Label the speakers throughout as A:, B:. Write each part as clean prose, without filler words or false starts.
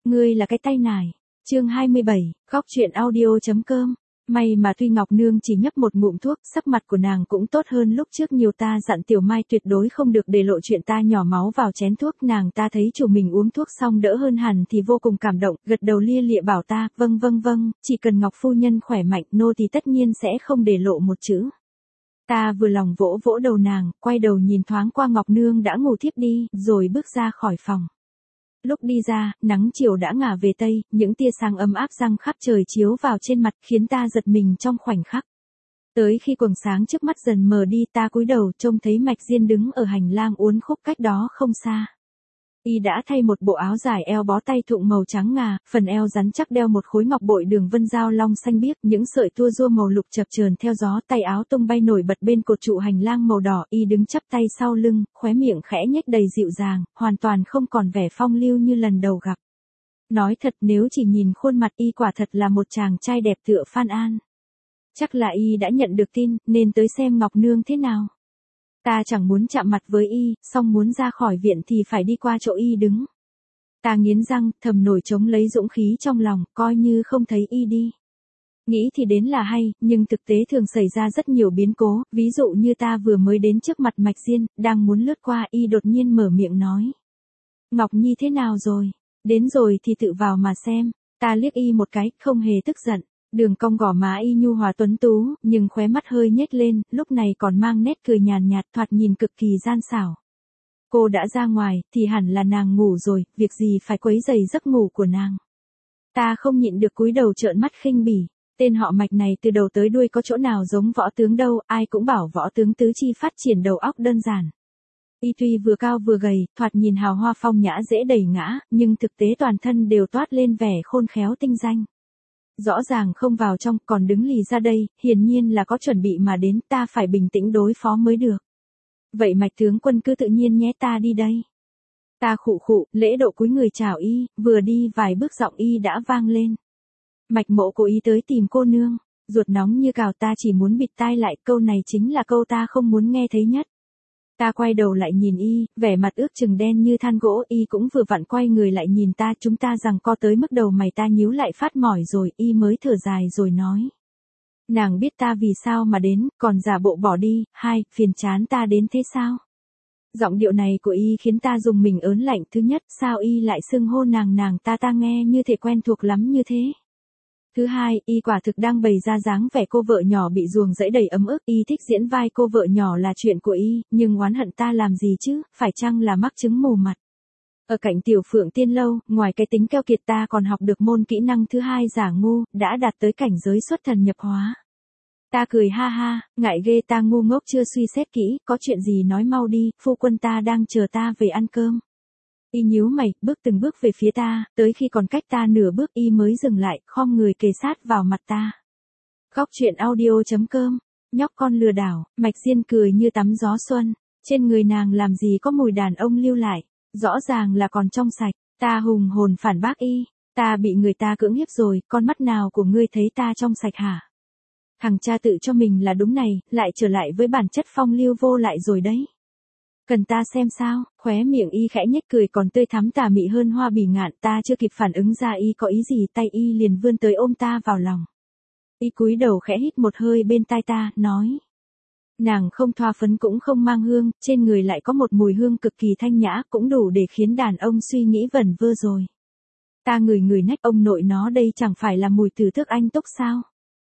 A: Ngươi là cái tay nải. Chương 27, góc truyện audio.com. May mà tuy Ngọc Nương chỉ nhấp một ngụm thuốc, sắc mặt của nàng cũng tốt hơn lúc trước nhiều. Ta dặn Tiểu Mai tuyệt đối không được để lộ chuyện ta nhỏ máu vào chén thuốc. Nàng ta thấy chủ mình uống thuốc xong đỡ hơn hẳn thì vô cùng cảm động, gật đầu lia lịa bảo ta, vâng, chỉ cần Ngọc phu nhân khỏe mạnh nô thì tất nhiên sẽ không để lộ một chữ. Ta vừa lòng vỗ vỗ đầu nàng, quay đầu nhìn thoáng qua Ngọc Nương đã ngủ thiếp đi, rồi bước ra khỏi phòng. Lúc đi ra, nắng chiều đã ngả về tây, những tia sáng ấm áp răng khắp trời chiếu vào trên mặt khiến ta giật mình trong khoảnh khắc. Tới khi quầng sáng trước mắt dần mờ đi, ta cúi đầu trông thấy Mạch Diên đứng ở hành lang uốn khúc cách đó không xa. Y đã thay một bộ áo dài eo bó tay thụng màu trắng ngà, phần eo rắn chắc đeo một khối ngọc bội đường vân dao long xanh biếc, những sợi tua rua màu lục chập chờn theo gió, tay áo tung bay nổi bật bên cột trụ hành lang màu đỏ. Y đứng chắp tay sau lưng, khóe miệng khẽ nhếch đầy dịu dàng, hoàn toàn không còn vẻ phong lưu như lần đầu gặp. Nói thật, nếu chỉ nhìn khuôn mặt Y quả thật là một chàng trai đẹp tựa Phan An. Chắc là Y đã nhận được tin, nên tới xem Ngọc Nương thế nào. Ta chẳng muốn chạm mặt với Y, song muốn ra khỏi viện thì phải đi qua chỗ Y đứng. Ta nghiến răng, thầm nổi trống lấy dũng khí trong lòng, coi như không thấy Y đi. Nghĩ thì đến là hay, nhưng thực tế thường xảy ra rất nhiều biến cố, ví dụ như ta vừa mới đến trước mặt Mạch Diên, đang muốn lướt qua Y đột nhiên mở miệng nói. Ngọc Nhi thế nào rồi? Đến rồi thì tự vào mà xem. Ta liếc Y một cái, không hề tức giận. Đường cong gò má Y nhu hòa tuấn tú, nhưng khóe mắt hơi nhếch lên, lúc này còn mang nét cười nhàn nhạt, thoạt nhìn cực kỳ gian xảo. Cô đã ra ngoài, thì hẳn là nàng ngủ rồi, việc gì phải quấy rầy giấc ngủ của nàng. Ta không nhịn được cúi đầu trợn mắt khinh bỉ. Tên họ Mạch này từ đầu tới đuôi có chỗ nào giống võ tướng đâu, ai cũng bảo võ tướng tứ chi phát triển đầu óc đơn giản. Y tuy vừa cao vừa gầy, thoạt nhìn hào hoa phong nhã dễ đẩy ngã, nhưng thực tế toàn thân đều toát lên vẻ khôn khéo tinh danh. Rõ ràng không vào trong, còn đứng lì ra đây, hiển nhiên là có chuẩn bị mà đến, ta phải bình tĩnh đối phó mới được. Vậy Mạch tướng quân cứ tự nhiên nhé, ta đi đây. Ta khụ khụ, lễ độ cúi người chào Y, vừa đi vài bước giọng Y đã vang lên. Mạch mộ cố ý tới tìm cô nương, ruột nóng như cào. Ta chỉ muốn bịt tai lại, câu này chính là câu ta không muốn nghe thấy nhất. Ta quay đầu lại nhìn Y, vẻ mặt ước chừng đen như than gỗ. Y cũng vừa vặn quay người lại nhìn ta, chúng ta giằng co tới mức đầu mày ta nhíu lại phát mỏi rồi. Y mới thở dài rồi nói. Nàng biết ta vì sao mà đến, còn giả bộ bỏ đi. Hai, phiền chán ta đến thế sao? Giọng điệu này của Y khiến ta rùng mình ớn lạnh. Thứ nhất, sao Y lại xưng hô nàng ta nghe như thể quen thuộc lắm như thế. Thứ hai, Y quả thực đang bày ra dáng vẻ cô vợ nhỏ bị ruồng rẫy đầy ấm ức. Y thích diễn vai cô vợ nhỏ là chuyện của Y, nhưng oán hận ta làm gì chứ, phải chăng là mắc chứng mù mặt. Ở cạnh Tiểu Phượng Tiên Lâu, ngoài cái tính keo kiệt ta còn học được môn kỹ năng thứ hai giả ngu, đã đạt tới cảnh giới xuất thần nhập hóa. Ta cười ha ha, ngại ghê ta ngu ngốc chưa suy xét kỹ, có chuyện gì nói mau đi, phu quân ta đang chờ ta về ăn cơm. Y nhíu mày, bước từng bước về phía ta, tới khi còn cách ta nửa bước Y mới dừng lại, khom người kề sát vào mặt ta. Góc truyện audio.com, nhóc con lừa đảo. Mạch Diên cười như tắm gió xuân, trên người nàng làm gì có mùi đàn ông lưu lại, rõ ràng là còn trong sạch. Ta hùng hồn phản bác Y, ta bị người ta cưỡng hiếp rồi, con mắt nào của ngươi thấy ta trong sạch hả? Thằng cha tự cho mình là đúng này, lại trở lại với bản chất phong lưu vô lại rồi đấy. Cần ta xem sao? Khóe miệng Y khẽ nhếch cười còn tươi thắm tà mị hơn hoa bỉ ngạn. Ta chưa kịp phản ứng ra Y có ý gì, tay Y liền vươn tới ôm ta vào lòng. Y cúi đầu khẽ hít một hơi bên tai ta, nói. Nàng không thoa phấn cũng không mang hương, trên người lại có một mùi hương cực kỳ thanh nhã, cũng đủ để khiến đàn ông suy nghĩ vẩn vơ rồi. Ta ngửi nách, ông nội nó đây chẳng phải là mùi từ thức anh túc sao?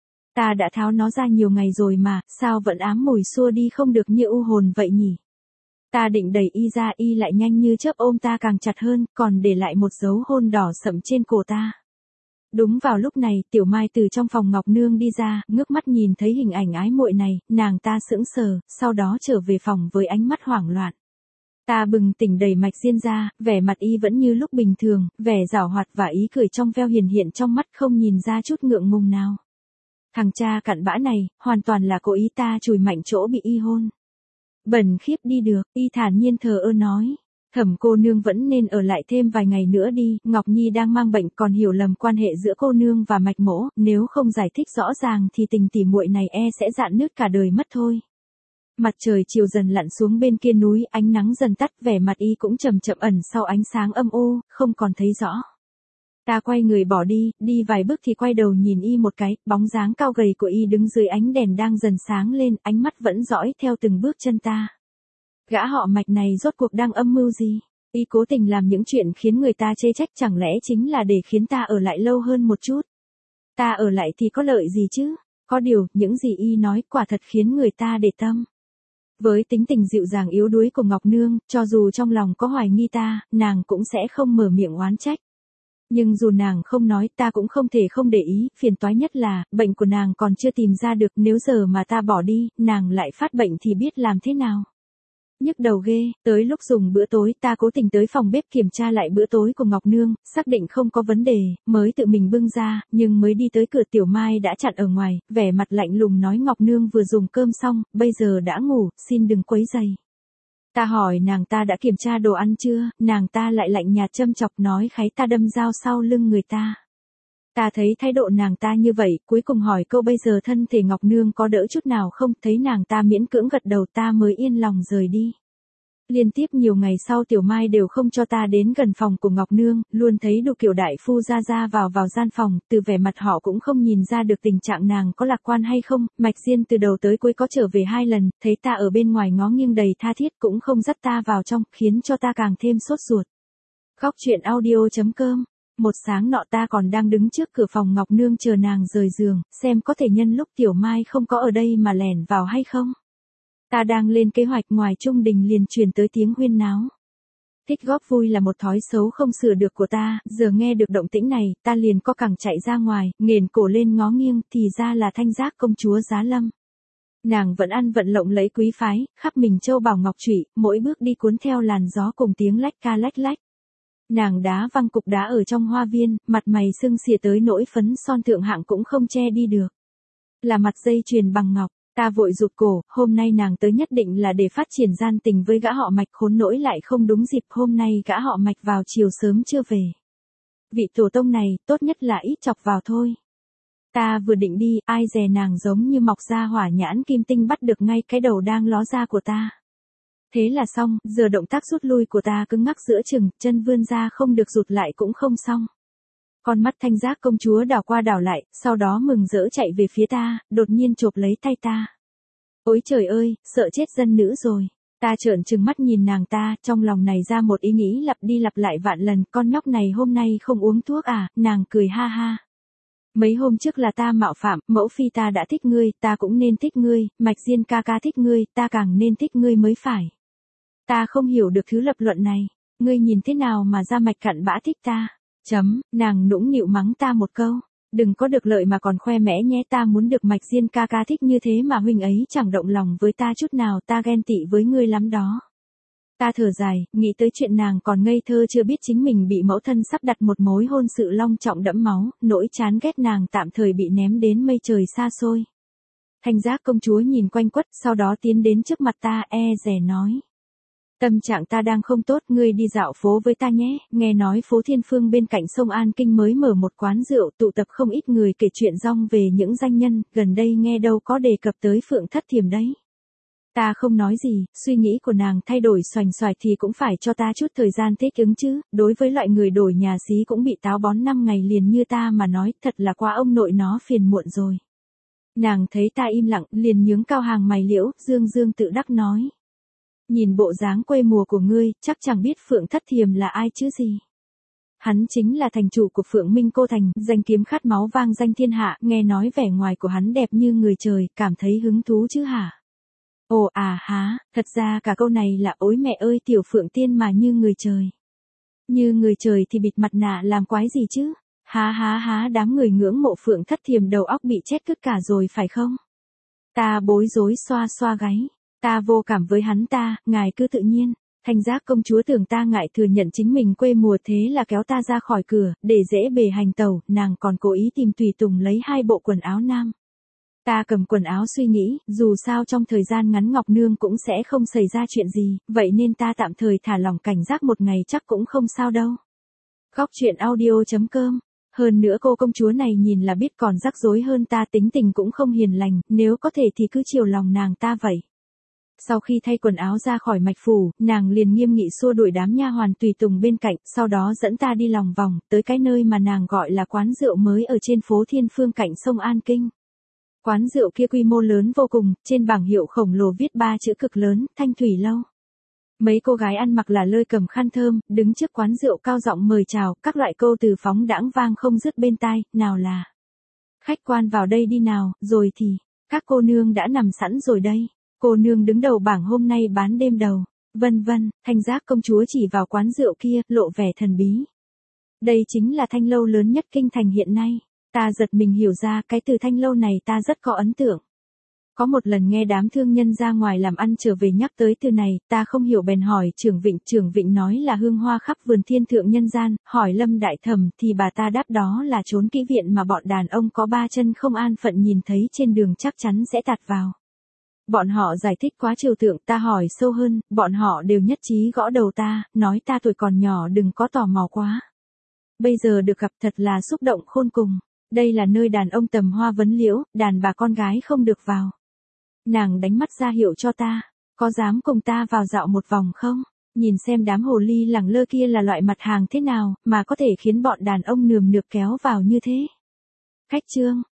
A: Ta đã tháo nó ra nhiều ngày rồi mà, sao vẫn ám mùi xua đi không được như u hồn vậy nhỉ? Ta định đẩy Y ra, Y lại nhanh như chớp ôm ta càng chặt hơn, còn để lại một dấu hôn đỏ sậm trên cổ ta. Đúng vào lúc này, Tiểu Mai từ trong phòng Ngọc Nương đi ra, ngước mắt nhìn thấy hình ảnh ái muội này, nàng ta sững sờ, sau đó trở về phòng với ánh mắt hoảng loạn. Ta bừng tỉnh đẩy Mạch Diên ra, vẻ mặt Y vẫn như lúc bình thường, vẻ giảo hoạt và ý cười trong veo hiền hiện trong mắt, không nhìn ra chút ngượng ngùng nào. Thằng cha cặn bã này, hoàn toàn là cố ý. Ta chùi mạnh chỗ bị Y hôn. Bẩn khiếp đi được, Y thản nhiên thờ ơ nói. Thẩm cô nương vẫn nên ở lại thêm vài ngày nữa đi, Ngọc Nhi đang mang bệnh, còn hiểu lầm quan hệ giữa cô nương và Mạch mỗ, nếu không giải thích rõ ràng thì tình tỉ muội này sẽ rạn nứt cả đời mất thôi. Mặt trời chiều dần lặn xuống bên kia núi, ánh nắng dần tắt, vẻ mặt Y cũng chậm chậm ẩn sau ánh sáng âm u, không còn thấy rõ. Ta quay người bỏ đi, đi vài bước thì quay đầu nhìn y một cái, bóng dáng cao gầy của y đứng dưới ánh đèn đang dần sáng lên, ánh mắt vẫn dõi theo từng bước chân ta. Gã họ Mạch này rốt cuộc đang âm mưu gì? Y cố tình làm những chuyện khiến người ta chê trách, chẳng lẽ chính là để khiến ta ở lại lâu hơn một chút? Ta ở lại thì có lợi gì chứ? Có điều, những gì y nói quả thật khiến người ta để tâm. Với tính tình dịu dàng yếu đuối của Ngọc Nương, cho dù trong lòng có hoài nghi ta, nàng cũng sẽ không mở miệng oán trách. Nhưng dù nàng không nói, ta cũng không thể không để ý, phiền toái nhất là, bệnh của nàng còn chưa tìm ra được, nếu giờ mà ta bỏ đi, nàng lại phát bệnh thì biết làm thế nào. Nhức đầu ghê, tới lúc dùng bữa tối ta cố tình tới phòng bếp kiểm tra lại bữa tối của Ngọc Nương, xác định không có vấn đề, mới tự mình bưng ra, nhưng mới đi tới cửa Tiểu Mai đã chặn ở ngoài, vẻ mặt lạnh lùng nói Ngọc Nương vừa dùng cơm xong, bây giờ đã ngủ, xin đừng quấy rầy. Ta hỏi nàng ta đã kiểm tra đồ ăn chưa, nàng ta lại lạnh nhạt châm chọc nói kháy ta đâm dao sau lưng người ta. Ta thấy thái độ nàng ta như vậy, cuối cùng hỏi câu bây giờ thân thể Ngọc Nương có đỡ chút nào không, thấy nàng ta miễn cưỡng gật đầu ta mới yên lòng rời đi. Liên tiếp nhiều ngày sau Tiểu Mai đều không cho ta đến gần phòng của Ngọc Nương, luôn thấy đủ kiểu đại phu ra vào gian phòng, từ vẻ mặt họ cũng không nhìn ra được tình trạng nàng có lạc quan hay không, Mạch Diên từ đầu tới cuối có trở về 2 lần, thấy ta ở bên ngoài ngó nghiêng đầy tha thiết cũng không dắt ta vào trong, khiến cho ta càng thêm sốt ruột. Góc truyện audio.com. Một sáng nọ ta còn đang đứng trước cửa phòng Ngọc Nương chờ nàng rời giường, xem có thể nhân lúc Tiểu Mai không có ở đây mà lẻn vào hay không. Ta đang lên kế hoạch ngoài trung đình liền truyền tới tiếng huyên náo. Thích góp vui là một thói xấu không sửa được của ta, giờ nghe được động tĩnh này, ta liền co cẳng chạy ra ngoài, nghển cổ lên ngó nghiêng, thì ra là Thanh Giác công chúa Giá Lâm. Nàng vẫn ăn vận lộng lẫy quý phái, khắp mình châu bảo ngọc trụy, mỗi bước đi cuốn theo làn gió cùng tiếng lách ca lách lách. Nàng đá văng cục đá ở trong hoa viên, mặt mày sưng xìa tới nỗi phấn son thượng hạng cũng không che đi được. Là mặt dây chuyền bằng ngọc, ta vội rụt cổ, hôm nay nàng tới nhất định là để phát triển gian tình với gã họ Mạch, khốn nỗi lại không đúng dịp, hôm nay gã họ Mạch vào chiều sớm chưa về. Vị tổ tông này, tốt nhất là ít chọc vào thôi. Ta vừa định đi, ai dè nàng giống như mọc ra hỏa nhãn kim tinh bắt được ngay cái đầu đang ló ra của ta. Thế là xong, giờ động tác rút lui của ta cứng ngắc giữa chừng, chân vươn ra không được rụt lại cũng không xong. Con mắt Thanh Giác công chúa đảo qua đảo lại, sau đó mừng rỡ chạy về phía ta, đột nhiên chộp lấy tay ta. Ôi trời ơi, sợ chết dân nữ rồi. Ta trợn trừng mắt nhìn nàng ta, trong lòng này ra một ý nghĩ lặp đi lặp lại vạn lần, con nhóc này hôm nay không uống thuốc à, nàng cười ha ha. Mấy hôm trước là ta mạo phạm, mẫu phi ta đã thích ngươi, ta cũng nên thích ngươi, Mạch Diên ca ca thích ngươi, ta càng nên thích ngươi mới phải. Ta không hiểu được thứ lập luận này, ngươi nhìn thế nào mà ra Mạch Cặn bã thích ta? Nàng nũng nịu mắng ta một câu, đừng có được lợi mà còn khoe mẽ nhé, ta muốn được Mạch Diên ca ca thích như thế mà huynh ấy chẳng động lòng với ta chút nào, ta ghen tị với ngươi lắm đó. Ta thở dài, nghĩ tới chuyện nàng còn ngây thơ chưa biết chính mình bị mẫu thân sắp đặt một mối hôn sự long trọng đẫm máu, nỗi chán ghét nàng tạm thời bị ném đến mây trời xa xôi. Thanh Giác công chúa nhìn quanh quất, sau đó tiến đến trước mặt ta dè nói. Tâm trạng ta đang không tốt, ngươi đi dạo phố với ta nhé, nghe nói phố Thiên Phương bên cạnh sông An Kinh mới mở một quán rượu, tụ tập không ít người kể chuyện rong về những danh nhân, gần đây nghe đâu có đề cập tới Phượng Thất Thiềm đấy. Ta không nói gì, suy nghĩ của nàng thay đổi xoành xoạch thì cũng phải cho ta chút thời gian thích ứng chứ, đối với loại người đổi nhà xí cũng bị táo bón 5 ngày liền như ta mà nói, thật là quá ông nội nó phiền muộn rồi. Nàng thấy ta im lặng, liền nhướng cao hàng mày liễu, dương dương tự đắc nói. Nhìn bộ dáng quê mùa của ngươi, chắc chẳng biết Phượng Thất Thiềm là ai chứ gì. Hắn chính là thành chủ của Phượng Minh Cô Thành, danh kiếm khát máu vang danh thiên hạ, nghe nói vẻ ngoài của hắn đẹp như người trời, cảm thấy hứng thú chứ hả? Ồ à há, thật ra cả câu này là ối mẹ ơi tiểu Phượng Tiên mà như người trời. Như người trời thì bịt mặt nạ làm quái gì chứ? Há, đám người ngưỡng mộ Phượng Thất Thiềm đầu óc bị chết cứt cả rồi phải không? Ta bối rối xoa xoa gáy. Ta vô cảm với hắn ta, ngài cứ tự nhiên. Thanh Giác công chúa tưởng ta ngại thừa nhận chính mình quê mùa thế là kéo ta ra khỏi cửa, để dễ bề hành tẩu, nàng còn cố ý tìm tùy tùng lấy 2 bộ quần áo nam. Ta cầm quần áo suy nghĩ, dù sao trong thời gian ngắn Ngọc Nương cũng sẽ không xảy ra chuyện gì, vậy nên ta tạm thời thả lỏng cảnh giác một ngày chắc cũng không sao đâu. Góc truyện audio.com. Hơn nữa cô công chúa này nhìn là biết còn rắc rối hơn ta, tính tình cũng không hiền lành, nếu có thể thì cứ chiều lòng nàng ta vậy. Sau khi thay quần áo ra khỏi mạch phủ, nàng liền nghiêm nghị xua đuổi đám nha hoàn tùy tùng bên cạnh, sau đó dẫn ta đi lòng vòng, tới cái nơi mà nàng gọi là quán rượu mới ở trên phố Thiên Phương cạnh sông An Kinh. Quán rượu kia quy mô lớn vô cùng, trên bảng hiệu khổng lồ viết 3 chữ cực lớn, Thanh Thủy Lâu. Mấy cô gái ăn mặc là lơi cầm khăn thơm, đứng trước quán rượu cao giọng mời chào, các loại câu từ phóng đãng vang không dứt bên tai, nào là khách quan vào đây đi nào, rồi thì các cô nương đã nằm sẵn rồi đây. Cô nương đứng đầu bảng hôm nay bán đêm đầu. Vân vân, Thanh Giác công chúa chỉ vào quán rượu kia, lộ vẻ thần bí. Đây chính là thanh lâu lớn nhất kinh thành hiện nay. Ta giật mình hiểu ra cái từ thanh lâu này ta rất có ấn tượng. Có một lần nghe đám thương nhân ra ngoài làm ăn trở về nhắc tới từ này, ta không hiểu bèn hỏi Trưởng Vịnh nói là hương hoa khắp vườn thiên thượng nhân gian, hỏi Lâm Đại Thẩm thì bà ta đáp đó là chốn kỹ viện mà bọn đàn ông có 3 chân không an phận nhìn thấy trên đường chắc chắn sẽ tạt vào. Bọn họ giải thích quá trừu tượng, ta hỏi sâu hơn, bọn họ đều nhất trí gõ đầu ta, nói ta tuổi còn nhỏ đừng có tò mò quá. Bây giờ được gặp thật là xúc động khôn cùng, đây là nơi đàn ông tầm hoa vấn liễu, đàn bà con gái không được vào. Nàng đánh mắt ra hiệu cho ta, có dám cùng ta vào dạo một vòng không? Nhìn xem đám hồ ly lẳng lơ kia là loại mặt hàng thế nào, mà có thể khiến bọn đàn ông nườm nượp kéo vào như thế. Khách trương,